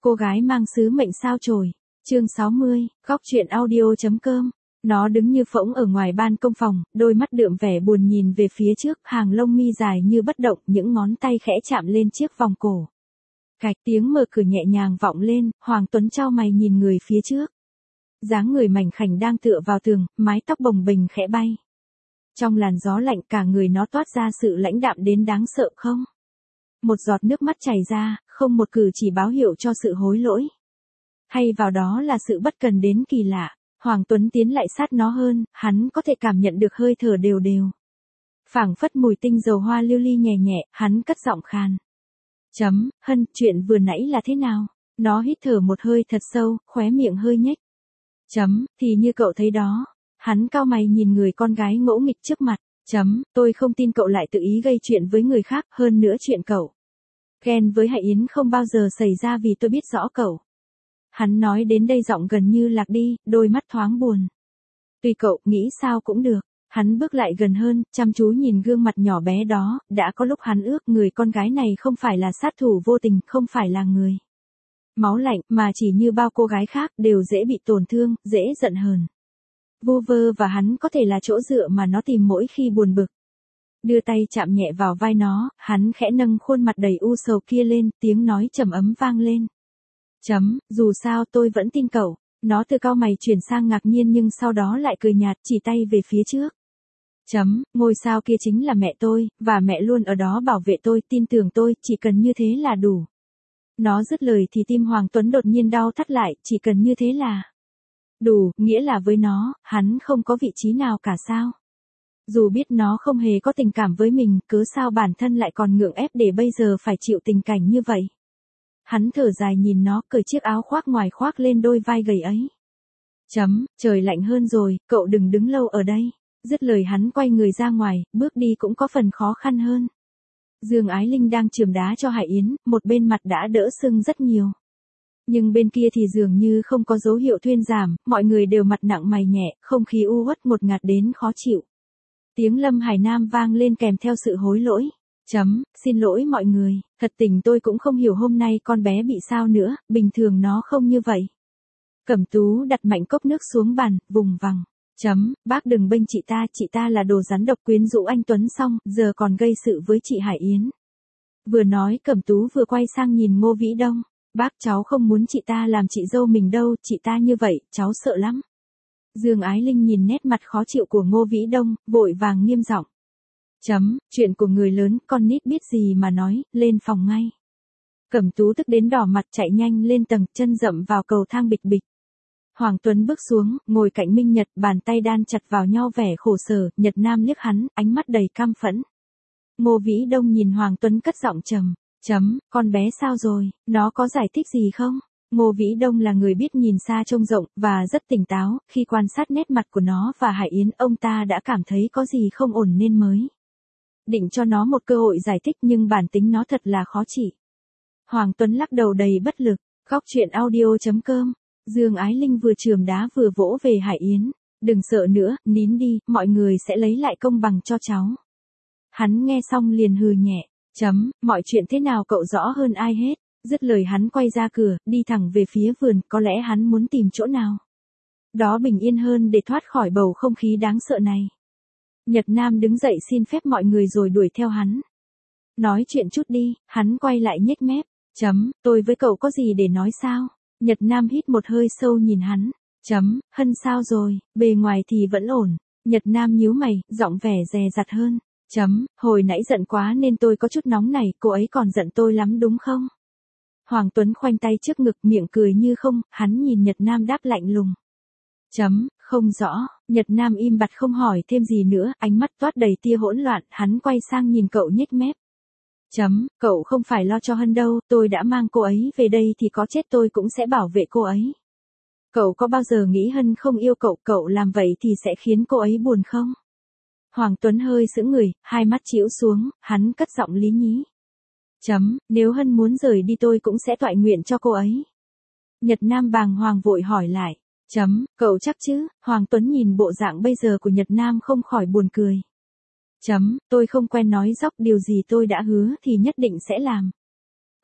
Cô gái mang sứ mệnh sao chổi. Chương 60, góc truyện audio.com. Nó đứng như phỗng ở ngoài ban công phòng, đôi mắt đượm vẻ buồn nhìn về phía trước, hàng lông mi dài như bất động, những ngón tay khẽ chạm lên chiếc vòng cổ. Cạch, tiếng mở cửa nhẹ nhàng vọng lên, Hoàng Tuấn chau mày nhìn người phía trước. Dáng người mảnh khảnh đang tựa vào tường, mái tóc bồng bềnh khẽ bay. Trong làn gió lạnh cả người nó toát ra sự lãnh đạm đến đáng sợ không? Một giọt nước mắt chảy ra, không một cử chỉ báo hiệu cho sự hối lỗi. Thay vào đó là sự bất cần đến kỳ lạ. Hoàng Tuấn tiến lại sát nó hơn, hắn có thể cảm nhận được hơi thở đều đều. Phảng phất mùi tinh dầu hoa lưu ly nhẹ nhẹ, hắn cất giọng khàn. Hân, chuyện vừa nãy là thế nào? Nó hít thở một hơi thật sâu, khóe miệng hơi nhếch. Thì như cậu thấy đó. Hắn cau mày nhìn người con gái ngỗ nghịch trước mặt. Tôi không tin cậu lại tự ý gây chuyện với người khác, hơn nữa chuyện cậu ghen với Hải Yến không bao giờ xảy ra vì tôi biết rõ cậu. Hắn nói đến đây giọng gần như lạc đi, đôi mắt thoáng buồn. Tùy cậu, nghĩ sao cũng được. Hắn bước lại gần hơn, chăm chú nhìn gương mặt nhỏ bé đó, đã có lúc hắn ước người con gái này không phải là sát thủ vô tình, không phải là người máu lạnh, mà chỉ như bao cô gái khác, đều dễ bị tổn thương, dễ giận hờn. Vô vơ và hắn có thể là chỗ dựa mà nó tìm mỗi khi buồn bực. Đưa tay chạm nhẹ vào vai nó, hắn khẽ nâng khuôn mặt đầy u sầu kia lên, tiếng nói trầm ấm vang lên. Dù sao tôi vẫn tin cậu. Nó từ cau mày chuyển sang ngạc nhiên nhưng sau đó lại cười nhạt, chỉ tay về phía trước. Ngôi sao kia chính là mẹ tôi, và mẹ luôn ở đó bảo vệ tôi, tin tưởng tôi, chỉ cần như thế là đủ. Nó dứt lời thì tim Hoàng Tuấn đột nhiên đau thắt lại, chỉ cần như thế là đủ, nghĩa là với nó, hắn không có vị trí nào cả sao. Dù biết nó không hề có tình cảm với mình, cớ sao bản thân lại còn ngượng ép để bây giờ phải chịu tình cảnh như vậy. Hắn thở dài nhìn nó, cởi chiếc áo khoác ngoài khoác lên đôi vai gầy ấy. Trời lạnh hơn rồi, cậu đừng đứng lâu ở đây. Dứt lời hắn quay người ra ngoài, bước đi cũng có phần khó khăn hơn. Dương Ái Linh đang chườm đá cho Hải Yến, một bên mặt đã đỡ sưng rất nhiều. Nhưng bên kia thì dường như không có dấu hiệu thuyên giảm, mọi người đều mặt nặng mày nhẹ, không khí u uất ngột ngạt đến khó chịu. Tiếng Lâm Hải Nam vang lên kèm theo sự hối lỗi. Xin lỗi mọi người, thật tình tôi cũng không hiểu hôm nay con bé bị sao nữa, bình thường nó không như vậy. Cẩm Tú đặt mạnh cốc nước xuống bàn, vùng vằng. Bác đừng bênh chị ta là đồ rắn độc quyến rũ anh Tuấn xong, giờ còn gây sự với chị Hải Yến. Vừa nói Cẩm Tú vừa quay sang nhìn Ngô Vĩ Đông. Bác, cháu không muốn chị ta làm chị dâu mình đâu, chị ta như vậy, cháu sợ lắm. Dương Ái Linh nhìn nét mặt khó chịu của Ngô Vĩ Đông, vội vàng nghiêm giọng. Chuyện của người lớn, con nít biết gì mà nói, lên phòng ngay. Cẩm Tú tức đến đỏ mặt chạy nhanh lên tầng, chân dậm vào cầu thang bịch bịch. Hoàng Tuấn bước xuống, ngồi cạnh Minh Nhật, bàn tay đan chặt vào nhau vẻ khổ sở, Nhật Nam liếc hắn, ánh mắt đầy căm phẫn. Ngô Vĩ Đông nhìn Hoàng Tuấn cất giọng trầm. Con bé sao rồi, nó có giải thích gì không? Ngô Vĩ Đông là người biết nhìn xa trông rộng, và rất tỉnh táo, khi quan sát nét mặt của nó và Hải Yến, ông ta đã cảm thấy có gì không ổn nên mới định cho nó một cơ hội giải thích nhưng bản tính nó thật là khó trị. Hoàng Tuấn lắc đầu đầy bất lực, góc truyện audio.com. Dương Ái Linh vừa chườm đá vừa vỗ về Hải Yến. Đừng sợ nữa, nín đi, mọi người sẽ lấy lại công bằng cho cháu. Hắn nghe xong liền hừ nhẹ. Mọi chuyện thế nào cậu rõ hơn ai hết. Dứt lời hắn quay ra cửa, đi thẳng về phía vườn, có lẽ hắn muốn tìm chỗ nào đó bình yên hơn để thoát khỏi bầu không khí đáng sợ này. Nhật Nam đứng dậy xin phép mọi người rồi đuổi theo hắn. Nói chuyện chút đi, hắn quay lại nhếch mép. Tôi với cậu có gì để nói sao? Nhật Nam hít một hơi sâu nhìn hắn. Hân sao rồi, bề ngoài thì vẫn ổn. Nhật Nam nhíu mày, giọng vẻ dè dặt hơn. Hồi nãy giận quá nên tôi có chút nóng này, cô ấy còn giận tôi lắm đúng không? Hoàng Tuấn khoanh tay trước ngực, miệng cười như không, hắn nhìn Nhật Nam đáp lạnh lùng. Không rõ, Nhật Nam im bặt không hỏi thêm gì nữa, ánh mắt toát đầy tia hỗn loạn, hắn quay sang nhìn cậu nhếch mép. Cậu không phải lo cho Hân đâu, tôi đã mang cô ấy về đây thì có chết tôi cũng sẽ bảo vệ cô ấy. Cậu có bao giờ nghĩ Hân không yêu cậu, cậu làm vậy thì sẽ khiến cô ấy buồn không? Hoàng Tuấn hơi sững người, hai mắt chĩu xuống, hắn cất giọng lý nhí. Nếu Hân muốn rời đi tôi cũng sẽ toại nguyện cho cô ấy. Nhật Nam bàng hoàng vội hỏi lại. Cậu chắc chứ? Hoàng Tuấn nhìn bộ dạng bây giờ của Nhật Nam không khỏi buồn cười. Tôi không quen nói dóc, điều gì tôi đã hứa thì nhất định sẽ làm.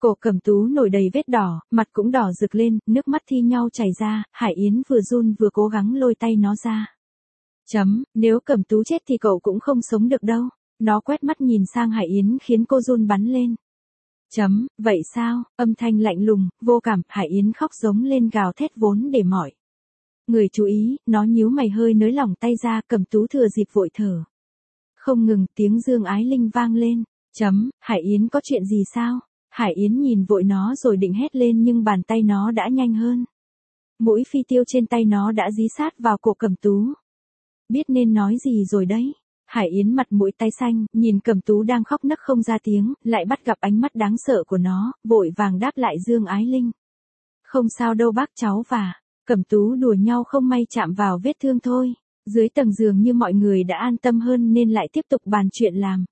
Cổ Cẩm Tú nổi đầy vết đỏ, mặt cũng đỏ rực lên, nước mắt thi nhau chảy ra, Hải Yến vừa run vừa cố gắng lôi tay nó ra. Nếu Cẩm Tú chết thì cậu cũng không sống được đâu. Nó quét mắt nhìn sang Hải Yến khiến cô run bắn lên. Vậy sao? Âm thanh lạnh lùng, vô cảm, Hải Yến khóc giống lên gào thét vốn để mỏi. Người chú ý, nó nhíu mày hơi nới lỏng tay ra, Cẩm Tú thừa dịp vội thở. Không ngừng, tiếng Dương Ái Linh vang lên. Hải Yến có chuyện gì sao? Hải Yến nhìn vội nó rồi định hét lên nhưng bàn tay nó đã nhanh hơn. Mũi phi tiêu trên tay nó đã dí sát vào cổ Cẩm Tú. Biết nên nói gì rồi đấy. Hải Yến mặt mũi tái xanh, nhìn Cẩm Tú đang khóc nấc không ra tiếng, lại bắt gặp ánh mắt đáng sợ của nó, vội vàng đáp lại Dương Ái Linh. Không sao đâu bác cháu và Cẩm Tú đùa nhau không may chạm vào vết thương thôi. Dưới tầng giường như mọi người đã an tâm hơn nên lại tiếp tục bàn chuyện làm.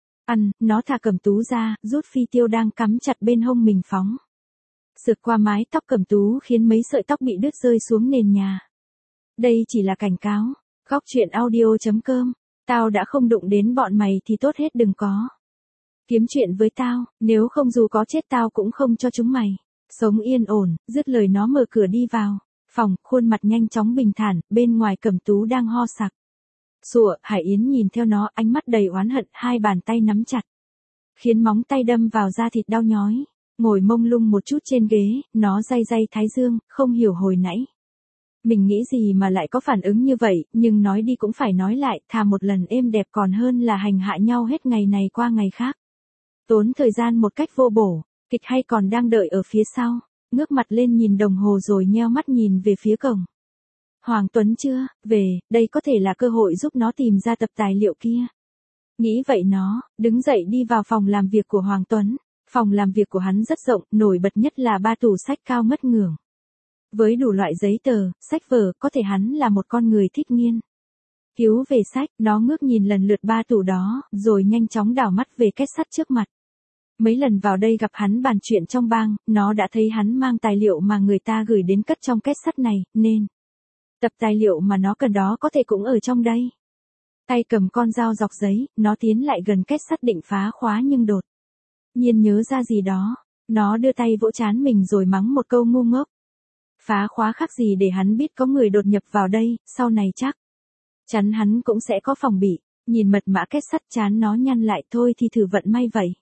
Nó thả Cẩm Tú ra, rút phi tiêu đang cắm chặt bên hông mình phóng. Sượt qua mái tóc Cẩm Tú khiến mấy sợi tóc bị đứt rơi xuống nền nhà. Đây chỉ là cảnh cáo. Góc truyện audio.com. Tao đã không đụng đến bọn mày thì tốt hết đừng có. Kiếm chuyện với tao, nếu không dù có chết tao cũng không cho chúng mày. Sống yên ổn, dứt lời nó mở cửa đi vào. Phòng, khuôn mặt nhanh chóng bình thản, bên ngoài Cẩm Tú đang ho sặc. Sủa, Hải Yến nhìn theo nó, ánh mắt đầy oán hận, hai bàn tay nắm chặt. Khiến móng tay đâm vào da thịt đau nhói. Ngồi mông lung một chút trên ghế, nó day day thái dương, không hiểu hồi nãy. Mình nghĩ gì mà lại có phản ứng như vậy, nhưng nói đi cũng phải nói lại, thà một lần êm đẹp còn hơn là hành hạ nhau hết ngày này qua ngày khác. Tốn thời gian một cách vô bổ, kịch hay còn đang đợi ở phía sau, ngước mặt lên nhìn đồng hồ rồi nheo mắt nhìn về phía cổng. Hoàng Tuấn chưa về, đây có thể là cơ hội giúp nó tìm ra tập tài liệu kia. Nghĩ vậy nó, đứng dậy đi vào phòng làm việc của Hoàng Tuấn. Phòng làm việc của hắn rất rộng, nổi bật nhất là 3 tủ sách cao ngất ngưởng. Với đủ loại giấy tờ, sách vở, có thể hắn là một con người thích nghiên cứu về sách, nó ngước nhìn lần lượt 3 tủ đó, rồi nhanh chóng đảo mắt về két sắt trước mặt. Mấy lần vào đây gặp hắn bàn chuyện trong bang, nó đã thấy hắn mang tài liệu mà người ta gửi đến cất trong két sắt này, nên tập tài liệu mà nó cần đó có thể cũng ở trong đây. Tay cầm con dao dọc giấy, nó tiến lại gần két sắt định phá khóa nhưng đột nhiên nhớ ra gì đó, nó đưa tay vỗ trán mình rồi mắng một câu ngu ngốc. Phá khóa khác gì để hắn biết có người đột nhập vào đây, sau này chắc chắn hắn cũng sẽ có phòng bị. Nhìn mật mã két sắt chán nó nhăn lại thôi thì thử vận may vậy.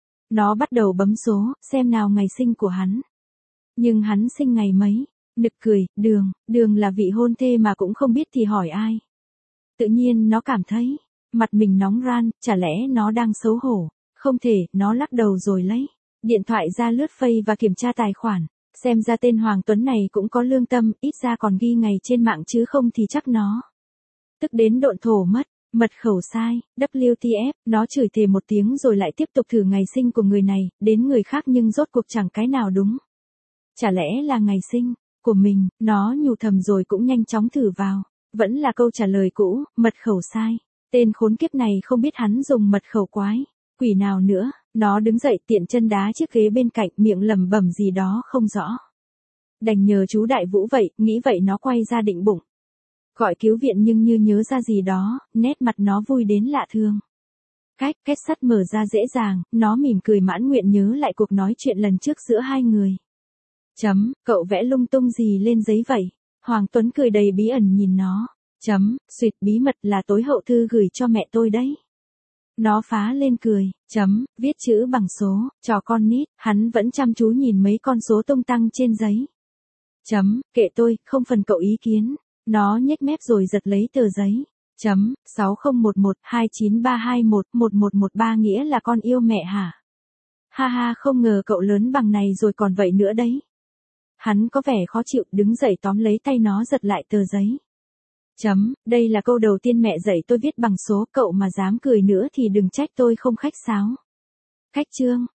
Nó bắt đầu bấm số, xem nào ngày sinh của hắn. Nhưng hắn sinh ngày mấy? Nực cười, Đường là vị hôn thê mà cũng không biết thì hỏi ai. Tự nhiên nó cảm thấy mặt mình nóng ran, chả lẽ nó đang xấu hổ. Không thể, nó lắc đầu rồi lấy điện thoại ra lướt Face và kiểm tra tài khoản. Xem ra tên Hoàng Tuấn này cũng có lương tâm, ít ra còn ghi ngày trên mạng chứ không thì chắc nó tức đến độn thổ mất. Mật khẩu sai, WTF, nó chửi thề một tiếng rồi lại tiếp tục thử ngày sinh của người này, đến người khác nhưng rốt cuộc chẳng cái nào đúng. Chả lẽ là ngày sinh của mình, nó nhủ thầm rồi cũng nhanh chóng thử vào. Vẫn là câu trả lời cũ, mật khẩu sai. Tên khốn kiếp này không biết hắn dùng mật khẩu quái quỷ nào nữa. Nó đứng dậy tiện chân đá chiếc ghế bên cạnh, miệng lẩm bẩm gì đó không rõ. Đành nhờ chú Đại Vũ vậy, nghĩ vậy nó quay ra định bụng gọi cứu viện nhưng như nhớ ra gì đó, nét mặt nó vui đến lạ thường. Két sắt mở ra dễ dàng, nó mỉm cười mãn nguyện nhớ lại cuộc nói chuyện lần trước giữa hai người. Cậu vẽ lung tung gì lên giấy vậy? Hoàng Tuấn cười đầy bí ẩn nhìn nó. Suyệt bí mật là tối hậu thư gửi cho mẹ tôi đấy. Nó phá lên cười. Viết chữ bằng số, trò con nít, hắn vẫn chăm chú nhìn mấy con số tung tăng trên giấy. Kệ tôi, không phần cậu ý kiến. Nó nhếch mép rồi giật lấy tờ giấy. 60112932111113 nghĩa là con yêu mẹ hả? Ha ha, không ngờ cậu lớn bằng này rồi còn vậy nữa đấy. Hắn có vẻ khó chịu, đứng dậy tóm lấy tay nó giật lại tờ giấy. Đây là câu đầu tiên mẹ dạy tôi viết bằng số, cậu mà dám cười nữa thì đừng trách tôi không khách sáo. Khách trương,